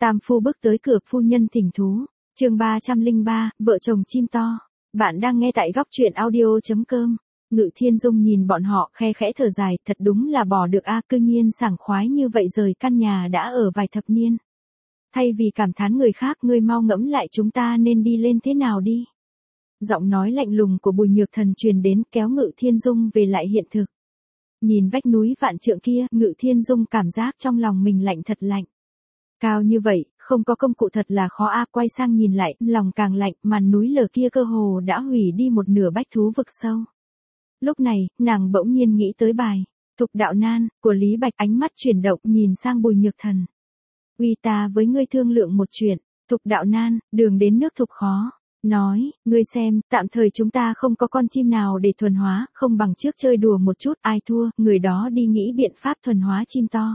Tam phu bước tới cửa, phu nhân thỉnh thú. Chương 303, vợ chồng chim to. Bạn đang nghe tại góc truyện audio.com. Ngự Thiên Dung nhìn bọn họ, khe khẽ thở dài, thật đúng là bỏ được a, cư nhiên sảng khoái như vậy rời căn nhà đã ở vài thập niên. Thay vì cảm thán người khác, ngươi mau ngẫm lại chúng ta nên đi lên thế nào đi. Giọng nói lạnh lùng của Bùi Nhược Thần truyền đến, kéo Ngự Thiên Dung về lại hiện thực. Nhìn vách núi vạn trượng kia, Ngự Thiên Dung cảm giác trong lòng mình lạnh thật lạnh. Cao như vậy, không có công cụ thật là khó a, quay sang nhìn lại, lòng càng lạnh, màn núi lở kia cơ hồ đã hủy đi một nửa bách thú vực sâu. Lúc này, nàng bỗng nhiên nghĩ tới bài Thục Đạo Nan của Lý Bạch, ánh mắt chuyển động nhìn sang Bùi Nhược Thần. Uy, ta với ngươi thương lượng một chuyện. Thục Đạo Nan, đường đến nước thục khó. Nói, ngươi xem, tạm thời chúng ta không có con chim nào để thuần hóa, không bằng trước chơi đùa một chút, ai thua, người đó đi nghĩ biện pháp thuần hóa chim to.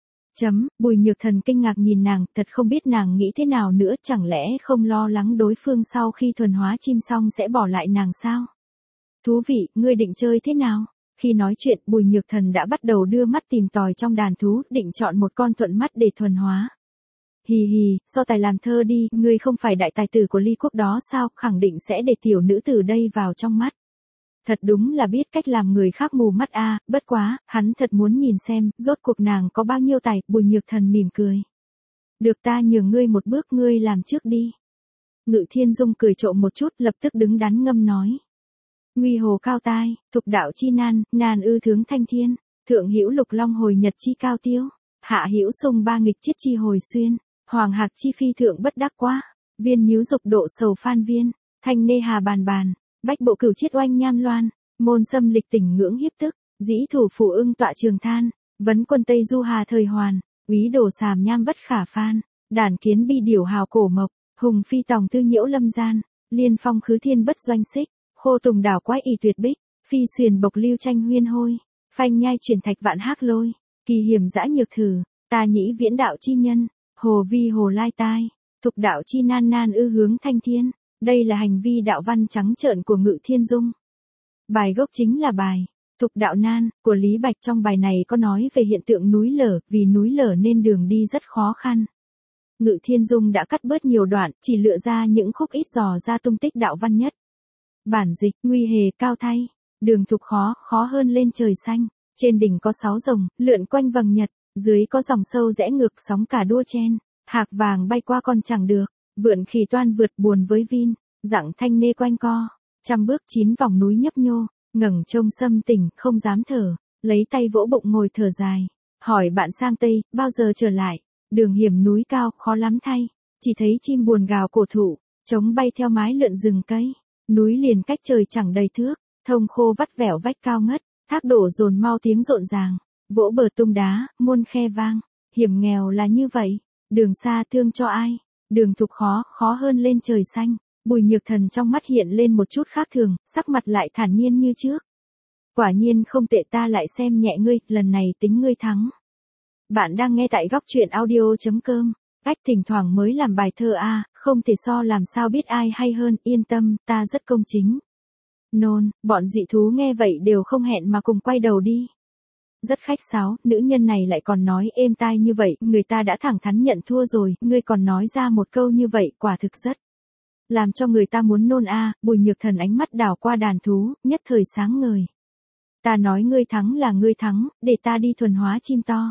Bùi Nhược Thần kinh ngạc nhìn nàng, thật không biết nàng nghĩ thế nào nữa, chẳng lẽ không lo lắng đối phương sau khi thuần hóa chim xong sẽ bỏ lại nàng sao? Thú vị, ngươi định chơi thế nào? Khi nói chuyện, Bùi Nhược Thần đã bắt đầu đưa mắt tìm tòi trong đàn thú, định chọn một con thuận mắt để thuần hóa. Hì hì, so tài làm thơ đi, ngươi không phải đại tài tử của Ly Quốc đó sao, khẳng định sẽ để tiểu nữ tử đây vào trong mắt. Thật đúng là biết cách làm người khác mù mắt a, bất quá, hắn thật muốn nhìn xem, rốt cuộc nàng có bao nhiêu tài, Bùi Nhược Thần mỉm cười. Được, ta nhường ngươi một bước, ngươi làm trước đi. Ngự Thiên Dung cười trộm một chút, lập tức đứng đắn ngâm nói. Nguy hồ cao tai, thục đạo chi nan, nan ư thướng thanh thiên, thượng hữu lục long hồi nhật chi cao tiêu, hạ hữu sung ba nghịch chiết chi hồi xuyên, hoàng hạc chi phi thượng bất đắc quá, viên nhíu dục độ sầu phan viên, thanh nê hà bàn bàn, bách bộ cửu chiết oanh nham loan, môn xâm lịch tỉnh ngưỡng hiếp tức, dĩ thủ phủ ưng tọa trường than, vấn quân tây du hà thời hoàn, úy đồ sàm nham bất khả phan, đàn kiến bi điểu hào cổ mộc, hùng phi tòng tư nhiễu lâm gian, liên phong khứ thiên bất doanh xích, khô tùng đảo quái ỷ tuyệt bích, phi xuyền bộc lưu tranh huyên hôi, phanh nhai truyền thạch vạn hác lôi, kỳ hiểm dã nhược thử, ta nhĩ viễn đạo chi nhân, hồ vi hồ lai tai, thục đạo chi nan nan ư hướng thanh thiên. Đây là hành vi đạo văn trắng trợn của Ngự Thiên Dung. Bài gốc chính là bài Thục Đạo Nan của Lý Bạch, trong bài này có nói về hiện tượng núi lở, vì núi lở nên đường đi rất khó khăn. Ngự Thiên Dung đã cắt bớt nhiều đoạn, chỉ lựa ra những khúc ít dò ra tung tích đạo văn nhất. Bản dịch, nguy hề cao thay, đường thục khó, khó hơn lên trời xanh, trên đỉnh có 6 rồng, lượn quanh vầng nhật, dưới có dòng sâu rẽ ngược sóng cả đua chen, hạc vàng bay qua còn chẳng được. Vượn khỉ toan vượt buồn với vin, dặng thanh nê quanh co, trăm bước 9 vòng núi nhấp nhô, ngẩng trông xâm tỉnh, không dám thở, lấy tay vỗ bụng ngồi thở dài, hỏi bạn sang Tây, bao giờ trở lại, đường hiểm núi cao, khó lắm thay, chỉ thấy chim buồn gào cổ thụ, trống bay theo mái lượn rừng cây, núi liền cách trời chẳng đầy thước, thông khô vắt vẻo vách cao ngất, thác đổ dồn mau tiếng rộn ràng, vỗ bờ tung đá, muôn khe vang, hiểm nghèo là như vậy, đường xa thương cho ai. Đường thục khó, khó hơn lên trời xanh, Bùi Nhược Thần trong mắt hiện lên một chút khác thường, sắc mặt lại thản nhiên như trước. Quả nhiên không tệ, ta lại xem nhẹ ngươi, lần này tính ngươi thắng. Bạn đang nghe tại góc truyện audio.com, cách thỉnh thoảng mới làm bài thơ a, không thể so, làm sao biết ai hay hơn, yên tâm, ta rất công chính. Nôn, bọn dị thú nghe vậy đều không hẹn mà cùng quay đầu đi. Rất khách sáo, nữ nhân này lại còn nói êm tai như vậy, người ta đã thẳng thắn nhận thua rồi, ngươi còn nói ra một câu như vậy, quả thực rất làm cho người ta muốn nôn a. Bùi Nhược Thần ánh mắt đảo qua đàn thú, nhất thời sáng ngời. Ta nói ngươi thắng là ngươi thắng, để ta đi thuần hóa chim to.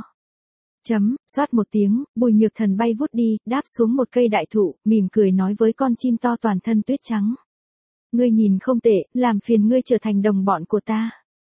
Xoát một tiếng, Bùi Nhược Thần bay vút đi, đáp xuống một cây đại thụ, mỉm cười nói với con chim to toàn thân tuyết trắng. Ngươi nhìn không tệ, làm phiền ngươi trở thành đồng bọn của ta.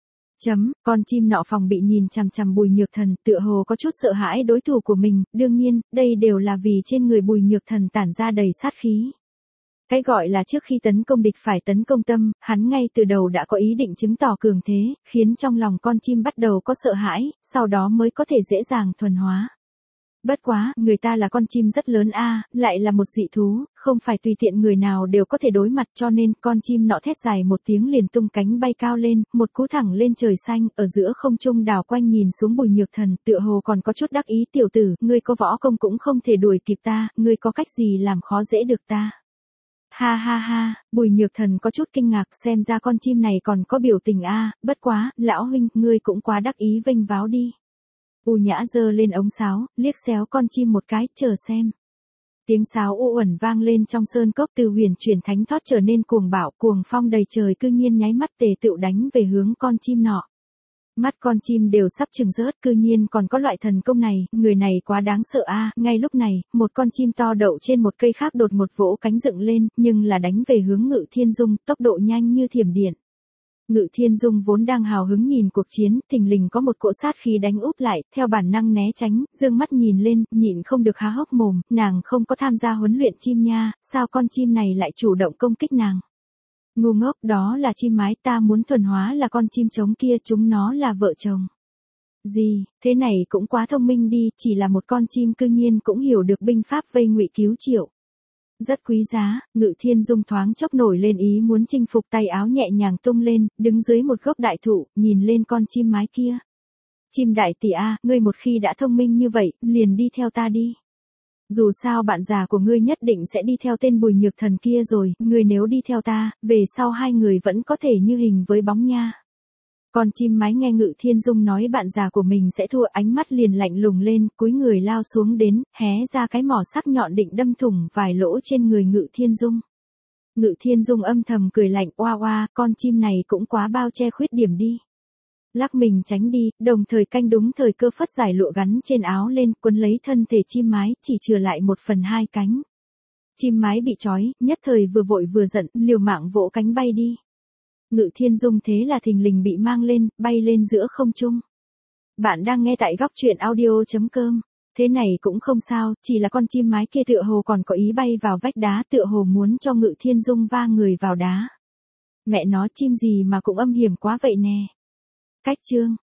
Con chim nọ phòng bị nhìn chằm chằm Bùi Nhược Thần, tựa hồ có chút sợ hãi đối thủ của mình, đương nhiên, đây đều là vì trên người Bùi Nhược Thần tản ra đầy sát khí. Cái gọi là trước khi tấn công địch phải tấn công tâm, hắn ngay từ đầu đã có ý định chứng tỏ cường thế, khiến trong lòng con chim bắt đầu có sợ hãi, sau đó mới có thể dễ dàng thuần hóa. Bất quá, người ta là con chim rất lớn a, lại là một dị thú, không phải tùy tiện người nào đều có thể đối mặt, cho nên con chim nọ thét dài một tiếng liền tung cánh bay cao lên, một cú thẳng lên trời xanh, ở giữa không trung đảo quanh nhìn xuống Bùi Nhược Thần, tựa hồ còn có chút đắc ý, tiểu tử, ngươi có võ công cũng không thể đuổi kịp ta, ngươi có cách gì làm khó dễ được ta. Ha ha ha, Bùi Nhược Thần có chút kinh ngạc, xem ra con chim này còn có biểu tình a, bất quá, lão huynh, ngươi cũng quá đắc ý vênh váo đi. U Nhã giơ lên ống sáo, liếc xéo con chim một cái, chờ xem. Tiếng sáo u uẩn vang lên trong sơn cốc, từ huyền chuyển thánh thót trở nên cuồng bạo, cuồng phong đầy trời cư nhiên nháy mắt tề tựu đánh về hướng con chim nọ. Mắt con chim đều sắp chừng rớt, cư nhiên còn có loại thần công này, người này quá đáng sợ a. Ngay lúc này, một con chim to đậu trên một cây khác đột một vỗ cánh dựng lên, nhưng là đánh về hướng Ngự Thiên Dung, tốc độ nhanh như thiểm điện. Ngự Thiên Dung vốn đang hào hứng nhìn cuộc chiến, thình lình có một cỗ sát khí đánh úp lại, theo bản năng né tránh, dương mắt nhìn lên, nhịn không được há hốc mồm, nàng không có tham gia huấn luyện chim nha, sao con chim này lại chủ động công kích nàng? Ngu ngốc, đó là chim mái, ta muốn thuần hóa là con chim trống kia, chúng nó là vợ chồng. Gì, thế này cũng quá thông minh đi, chỉ là một con chim cư nhiên cũng hiểu được binh pháp vây ngụy cứu triệu. Rất quý giá. Ngự Thiên Dung thoáng chốc nổi lên ý muốn chinh phục, tay áo nhẹ nhàng tung lên, đứng dưới một gốc đại thụ, nhìn lên con chim mái kia. Chim đại tỷ a, ngươi một khi đã thông minh như vậy, liền đi theo ta đi. Dù sao bạn già của ngươi nhất định sẽ đi theo tên Bùi Nhược Thần kia rồi, ngươi nếu đi theo ta, về sau hai người vẫn có thể như hình với bóng nha. Con chim mái nghe Ngự Thiên Dung nói bạn già của mình sẽ thua, ánh mắt liền lạnh lùng lên, cúi người lao xuống đến, hé ra cái mỏ sắc nhọn định đâm thủng vài lỗ trên người Ngự Thiên Dung. Ngự Thiên Dung âm thầm cười lạnh, oa oa, con chim này cũng quá bao che khuyết điểm đi. Lắc mình tránh đi, đồng thời canh đúng thời cơ phất giải lụa gắn trên áo lên, quấn lấy thân thể chim mái, chỉ chừa lại 1/2 cánh. Chim mái bị trói, nhất thời vừa vội vừa giận, liều mạng vỗ cánh bay đi. Ngự Thiên Dung thế là thình lình bị mang lên, bay lên giữa không trung. Bạn đang nghe tại góc truyện audio.com. Thế này cũng không sao, chỉ là con chim mái kia tựa hồ còn có ý bay vào vách đá, tựa hồ muốn cho Ngự Thiên Dung va người vào đá. Mẹ nó, chim gì mà cũng âm hiểm quá vậy nè. Cách chương